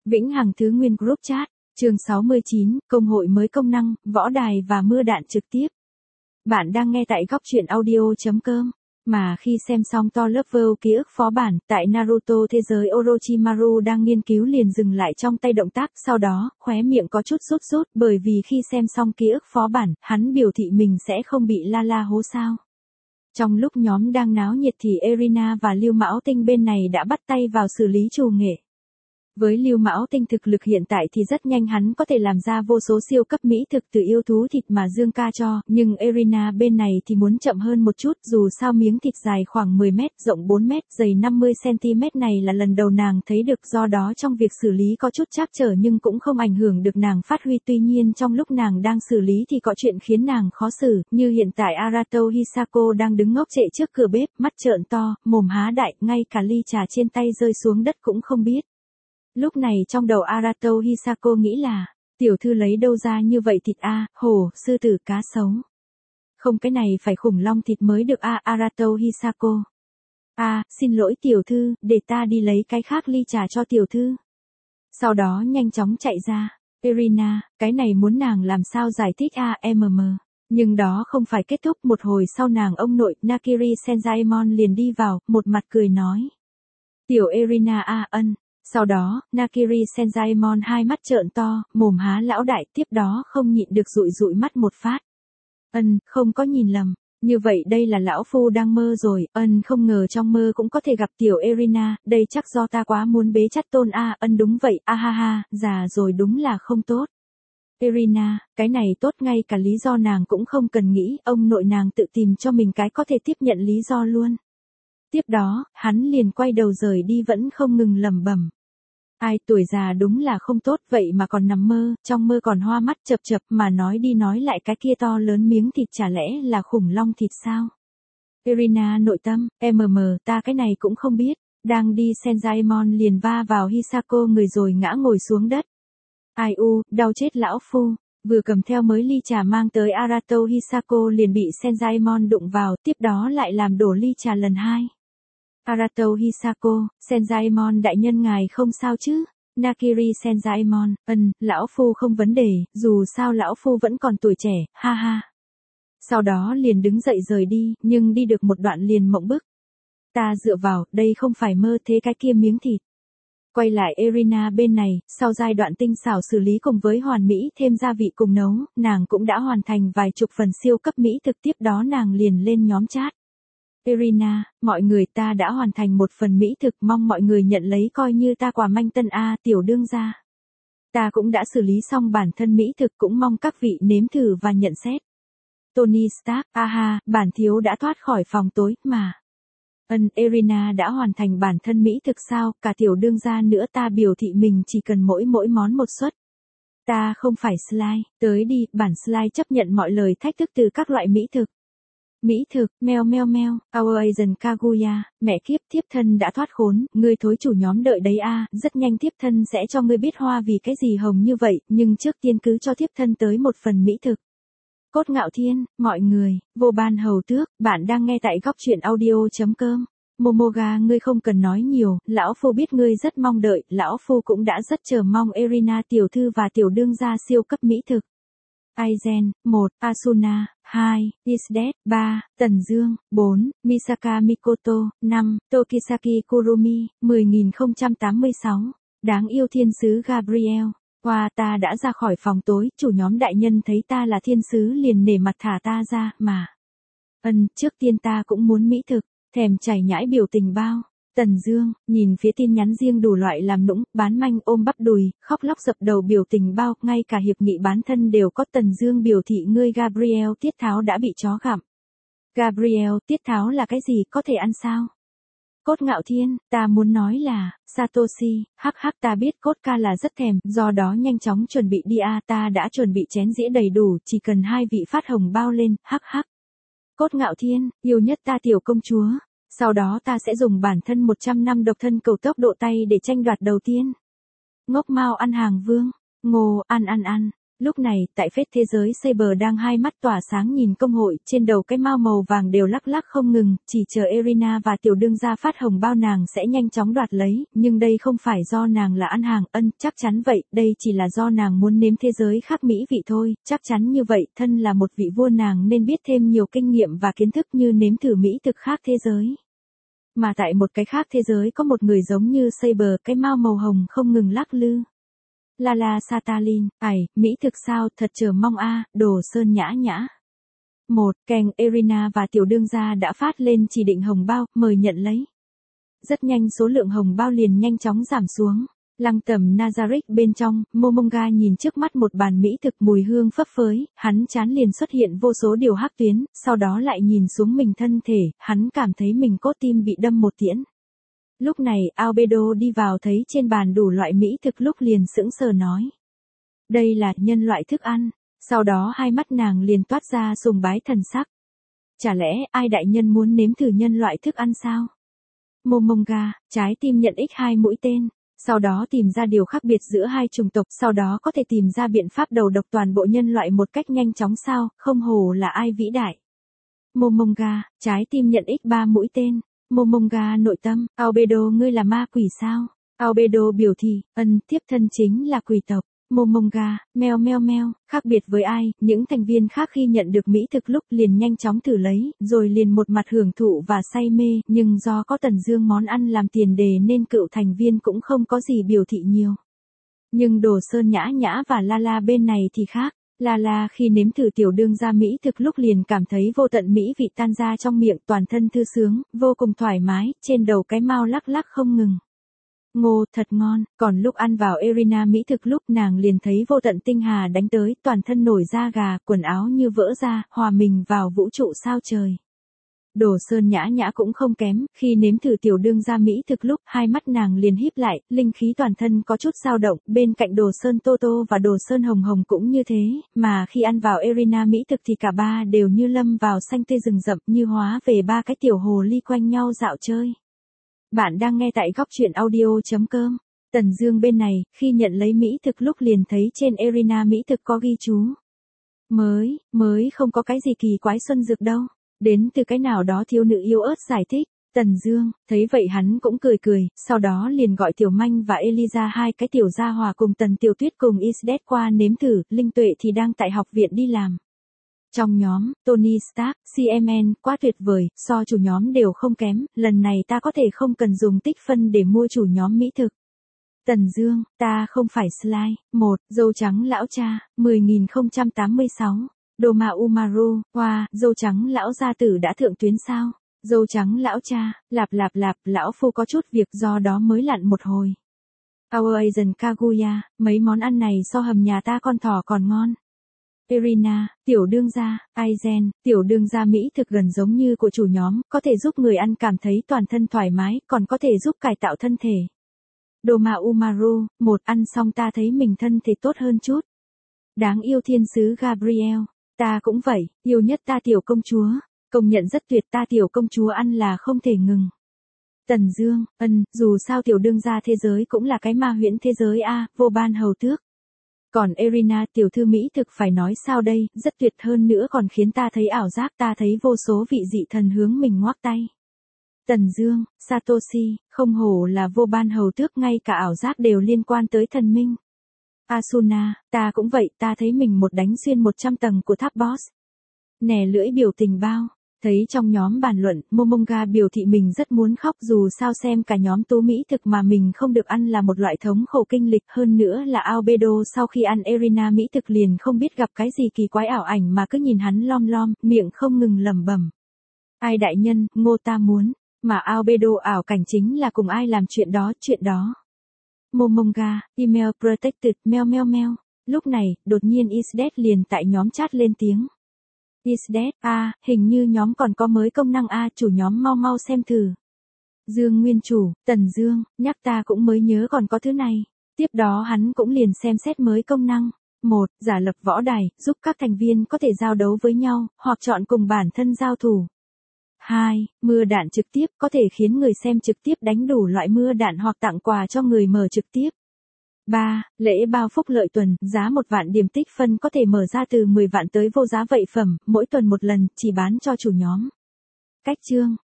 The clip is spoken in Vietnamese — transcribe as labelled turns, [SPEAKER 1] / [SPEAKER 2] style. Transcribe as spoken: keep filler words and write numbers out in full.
[SPEAKER 1] Vĩnh Hằng Thứ Nguyên Group Chat, chương sáu mươi chín, công hội mới công năng, võ đài và mưa đạn trực tiếp. Bạn đang nghe tại góc truyện audio chấm com. Mà khi xem xong Thor Love World ký ức phó bản, tại Naruto thế giới Orochimaru đang nghiên cứu liền dừng lại trong tay động tác, sau đó, khóe miệng có chút sút sút, bởi vì khi xem xong ký ức phó bản, hắn biểu thị mình sẽ không bị la la hố sao. Trong lúc nhóm đang náo nhiệt thì Erina và Lưu Mão Tinh bên này đã bắt tay vào xử lý trù nghệ. Với Lưu Mão Tinh thực lực hiện tại thì rất nhanh hắn có thể làm ra vô số siêu cấp mỹ thực từ yêu thú thịt mà Dương ca cho, nhưng Erina bên này thì muốn chậm hơn một chút, dù sao miếng thịt dài khoảng mười mét, rộng bốn mét, dày năm mươi xăng-ti-mét này là lần đầu nàng thấy được, do đó trong việc xử lý có chút trắc trở nhưng cũng không ảnh hưởng được nàng phát huy. Tuy nhiên trong lúc nàng đang xử lý thì có chuyện khiến nàng khó xử, như hiện tại Arato Hisako đang đứng ngốc trệ trước cửa bếp, mắt trợn to, mồm há đại, ngay cả ly trà trên tay rơi xuống đất cũng không biết. Lúc này trong đầu Arato Hisako nghĩ là, tiểu thư lấy đâu ra như vậy thịt a, hổ, sư tử, cá sấu. Không, cái này phải khủng long thịt mới được a, Arato Hisako. A, xin lỗi tiểu thư, để ta đi lấy cái khác ly trà cho tiểu thư. Sau đó nhanh chóng chạy ra. Erina, cái này muốn nàng làm sao giải thích a, mm. Nhưng đó không phải kết thúc, một hồi sau nàng ông nội, Nakiri Senzaemon liền đi vào, một mặt cười nói. Tiểu Erina a, ân. Sau đó, Nakiri Senzaemon hai mắt trợn to, mồm há lão đại, tiếp đó không nhịn được dụi dụi mắt một phát. Ân, không có nhìn lầm. Như vậy đây là lão phu đang mơ rồi, ân không ngờ trong mơ cũng có thể gặp tiểu Erina, đây chắc do ta quá muốn bế chắt tôn a, ân đúng vậy, a ha ha, già rồi đúng là không tốt. Erina, cái này tốt, ngay cả lý do nàng cũng không cần nghĩ, ông nội nàng tự tìm cho mình cái có thể tiếp nhận lý do luôn. Tiếp đó, hắn liền quay đầu rời đi vẫn không ngừng lẩm bẩm. Ai, tuổi già đúng là không tốt, vậy mà còn nằm mơ, trong mơ còn hoa mắt chập chập, mà nói đi nói lại cái kia to lớn miếng thịt chả lẽ là khủng long thịt sao? Erina nội tâm, mm, ta cái này cũng không biết. Đang đi Senzaemon liền va vào Hisako người rồi ngã ngồi xuống đất. Ai u, đau chết lão phu. Vừa cầm theo mới ly trà mang tới Arato Hisako liền bị Senzaemon đụng vào, tiếp đó lại làm đổ ly trà lần hai. Arato Hisako, Senzaemon đại nhân ngài không sao chứ? Nakiri Senzaemon, ân, lão phu không vấn đề, dù sao lão phu vẫn còn tuổi trẻ, ha ha. Sau đó liền đứng dậy rời đi, nhưng đi được một đoạn liền mộng bức. Ta dựa vào, đây không phải mơ, thế cái kia miếng thịt. Quay lại Erina bên này, sau giai đoạn tinh xảo xử lý cùng với hoàn mỹ thêm gia vị cùng nấu, nàng cũng đã hoàn thành vài chục phần siêu cấp mỹ thực, tiếp đó nàng liền lên nhóm chat. Erina, mọi người, ta đã hoàn thành một phần mỹ thực, mong mọi người nhận lấy coi như ta quà manh tân a, tiểu đương gia. Ta cũng đã xử lý xong bản thân mỹ thực, cũng mong các vị nếm thử và nhận xét. Tony Stark, aha, bản thiếu đã thoát khỏi phòng tối, mà. Ân, Erina đã hoàn thành bản thân mỹ thực sao, cả tiểu đương gia nữa, ta biểu thị mình chỉ cần mỗi mỗi món một suất. Ta không phải slime, tới đi, bản slime chấp nhận mọi lời thách thức từ các loại mỹ thực. Mỹ thực, meo meo meo, Our Asian Kaguya, mẹ kiếp, thiếp thân đã thoát khốn, ngươi thối chủ nhóm đợi đấy a, rất nhanh thiếp thân sẽ cho ngươi biết hoa vì cái gì hồng như vậy, nhưng trước tiên cứ cho thiếp thân tới một phần mỹ thực. Cốt Ngạo Thiên, mọi người, vô ban hầu tước, bạn đang nghe tại góc truyện audio chấm com. Momoga, ngươi không cần nói nhiều, lão phu biết ngươi rất mong đợi, lão phu cũng đã rất chờ mong Erina tiểu thư và tiểu đương gia siêu cấp mỹ thực. Aizen, một, Asuna, hai, Isdet, ba, Tần Dương, bốn, Misaka Mikoto, năm, Tokisaki Kurumi, mười nghìn không trăm tám mươi sáu. Đáng yêu thiên sứ Gabriel. Qua ta đã ra khỏi phòng tối, chủ nhóm đại nhân thấy ta là thiên sứ liền nể mặt thả ta ra, mà. Ân, trước tiên ta cũng muốn mỹ thực, thèm chảy nhãi biểu tình bao. Tần Dương, nhìn phía tin nhắn riêng đủ loại làm nũng, bán manh ôm bắp đùi, khóc lóc dập đầu biểu tình bao, ngay cả hiệp nghị bán thân đều có. Tần Dương biểu thị ngươi Gabriel tiết tháo đã bị chó gặm. Gabriel, tiết tháo là cái gì, có thể ăn sao? Cốt Ngạo Thiên, ta muốn nói là, Satoshi, hắc hắc ta biết cốt ca là rất thèm, do đó nhanh chóng chuẩn bị đi a, ta đã chuẩn bị chén dĩa đầy đủ, chỉ cần hai vị phát hồng bao lên, hắc hắc. Cốt Ngạo Thiên, yêu nhất ta tiểu công chúa. Sau đó ta sẽ dùng bản thân một trăm năm độc thân cầu tốc độ tay để tranh đoạt đầu tiên. Ngốc Mao ăn hàng vương. Ngô, ăn ăn ăn. Lúc này, tại phết thế giới Saber đang hai mắt tỏa sáng nhìn công hội, trên đầu cái mao màu vàng đều lắc lắc không ngừng, chỉ chờ Irina và tiểu đương gia phát hồng bao nàng sẽ nhanh chóng đoạt lấy, nhưng đây không phải do nàng là ăn hàng ân, chắc chắn vậy, đây chỉ là do nàng muốn nếm thế giới khác mỹ vị thôi, chắc chắn như vậy, thân là một vị vua nàng nên biết thêm nhiều kinh nghiệm và kiến thức như nếm thử mỹ thực khác thế giới. Mà tại một cái khác thế giới có một người giống như Saber, cái mao màu hồng không ngừng lắc lư. Lala Satalin, ải, mỹ thực sao, thật chờ mong a, Đồ Sơn nhã nhã. Một, Keng, Irina và tiểu đương gia đã phát lên chỉ định hồng bao, mời nhận lấy. Rất nhanh số lượng hồng bao liền nhanh chóng giảm xuống. Lăng tẩm Nazarick bên trong, Momonga nhìn trước mắt một bàn mỹ thực mùi hương phấp phới, hắn chán liền xuất hiện vô số điều hắc tuyến, sau đó lại nhìn xuống mình thân thể, hắn cảm thấy mình cốt tim bị đâm một tiễn. Lúc này, Albedo đi vào thấy trên bàn đủ loại mỹ thực lúc liền sững sờ nói. Đây là nhân loại thức ăn, sau đó hai mắt nàng liền toát ra sùng bái thần sắc. Chả lẽ ai đại nhân muốn nếm thử nhân loại thức ăn sao? Momonga, trái tim nhận ích hai mũi tên. Sau đó tìm ra điều khác biệt giữa hai chủng tộc, sau đó có thể tìm ra biện pháp đầu độc toàn bộ nhân loại một cách nhanh chóng sao, không hổ là ai vĩ đại. Momonga, trái tim nhận ích ba mũi tên. Momonga nội tâm, Albedo ngươi là ma quỷ sao? Albedo biểu thị, ân, tiếp thân chính là quỷ tộc. Momonga, meo meo meo, khác biệt với ai, những thành viên khác khi nhận được mỹ thực lúc liền nhanh chóng thử lấy, rồi liền một mặt hưởng thụ và say mê, nhưng do có Tần Dương món ăn làm tiền đề nên cựu thành viên cũng không có gì biểu thị nhiều. Nhưng Đồ Sơn nhã nhã và Lala bên này thì khác. Lala khi nếm thử tiểu đương gia mỹ thực lúc liền cảm thấy vô tận mỹ vị tan ra trong miệng, toàn thân thư sướng, vô cùng thoải mái, trên đầu cái mao lắc lắc không ngừng. Ngô, thật ngon, còn lúc ăn vào Irina mỹ thực lúc nàng liền thấy vô tận tinh hà đánh tới, toàn thân nổi da gà, quần áo như vỡ ra, hòa mình vào vũ trụ sao trời. Đồ Sơn nhã nhã cũng không kém, khi nếm thử tiểu đương gia mỹ thực lúc, hai mắt nàng liền híp lại, linh khí toàn thân có chút dao động, bên cạnh Đồ Sơn Tô Tô và Đồ Sơn Hồng Hồng cũng như thế, mà khi ăn vào Irina mỹ thực thì cả ba đều như lâm vào xanh tươi rừng rậm, như hóa về ba cái tiểu hồ ly quanh nhau dạo chơi. Bạn đang nghe tại góc truyện audio chấm com. Tần Dương bên này, khi nhận lấy mỹ thực lúc liền thấy trên Irina mỹ thực có ghi chú. Mới, mới không có cái gì kỳ quái xuân dược đâu. Đến từ cái nào đó thiếu nữ yêu ớt giải thích. Tần Dương, thấy vậy hắn cũng cười cười, sau đó liền gọi Tiểu Manh và Eliza hai cái tiểu gia hòa cùng Tần Tiểu Tuyết cùng Isdet qua nếm thử, Linh Tuệ thì đang tại học viện đi làm. Trong nhóm, Tony Stark, xê em en, quá tuyệt vời, so chủ nhóm đều không kém, lần này ta có thể không cần dùng tích phân để mua chủ nhóm mỹ thực. Tần Dương, ta không phải Sly. Một, dâu trắng lão cha, mười nghìn không trăm tám mươi sáu. Doma Umaru, hoa, wow, dâu trắng lão gia tử đã thượng tuyến sao? Dâu trắng lão cha, lạp lạp lạp, lão phu có chút việc do đó mới lặn một hồi. Our Asian Kaguya, mấy món ăn này so hầm nhà ta con thỏ còn ngon. Irina, tiểu đương gia, Aizen, tiểu đương gia mỹ thực gần giống như của chủ nhóm, có thể giúp người ăn cảm thấy toàn thân thoải mái, còn có thể giúp cải tạo thân thể. Doma Umaru, một ăn xong ta thấy mình thân thể tốt hơn chút. Đáng yêu thiên sứ Gabriel, ta cũng vậy, yêu nhất ta tiểu công chúa, công nhận rất tuyệt, ta tiểu công chúa ăn là không thể ngừng. Tần Dương, ân, dù sao tiểu đương gia thế giới cũng là cái ma huyễn thế giới a, vô ban hầu tước. Còn Irina tiểu thư mỹ thực phải nói sao đây, rất tuyệt hơn nữa còn khiến ta thấy ảo giác, ta thấy vô số vị dị thần hướng mình ngoắc tay. Tần Dương, Satoshi, không hổ là vô ban hầu tước, ngay cả ảo giác đều liên quan tới thần minh. Asuna, ta cũng vậy, ta thấy mình một đánh xuyên một trăm tầng của tháp boss. Nè lưỡi biểu tình bao. Thấy trong nhóm bàn luận, Momonga biểu thị mình rất muốn khóc, dù sao xem cả nhóm tú mỹ thực mà mình không được ăn là một loại thống khổ kinh lịch, hơn nữa là Albedo sau khi ăn Irina mỹ thực liền không biết gặp cái gì kỳ quái ảo ảnh mà cứ nhìn hắn lom lom, miệng không ngừng lẩm bẩm. Ai đại nhân, Ngô ta muốn, mà Albedo ảo cảnh chính là cùng ai làm chuyện đó, chuyện đó. Momonga, email protected, meo meo meo. Lúc này, đột nhiên Isdet liền tại nhóm chat lên tiếng. Isdet, a, à, hình như nhóm còn có mới công năng a, à, chủ nhóm mau mau xem thử. Dương Nguyên Chủ, Tần Dương, nhắc ta cũng mới nhớ còn có thứ này. Tiếp đó hắn cũng liền xem xét mới công năng. Một, giả lập võ đài, giúp các thành viên có thể giao đấu với nhau, hoặc chọn cùng bản thân giao thủ. Hai, mưa đạn trực tiếp, có thể khiến người xem trực tiếp đánh đủ loại mưa đạn hoặc tặng quà cho người mở trực tiếp. ba. Lễ bao phúc lợi tuần, giá một vạn điểm tích phân có thể mở ra từ mười vạn tới vô giá vậy phẩm, mỗi tuần một lần, chỉ bán cho chủ nhóm. Cách chương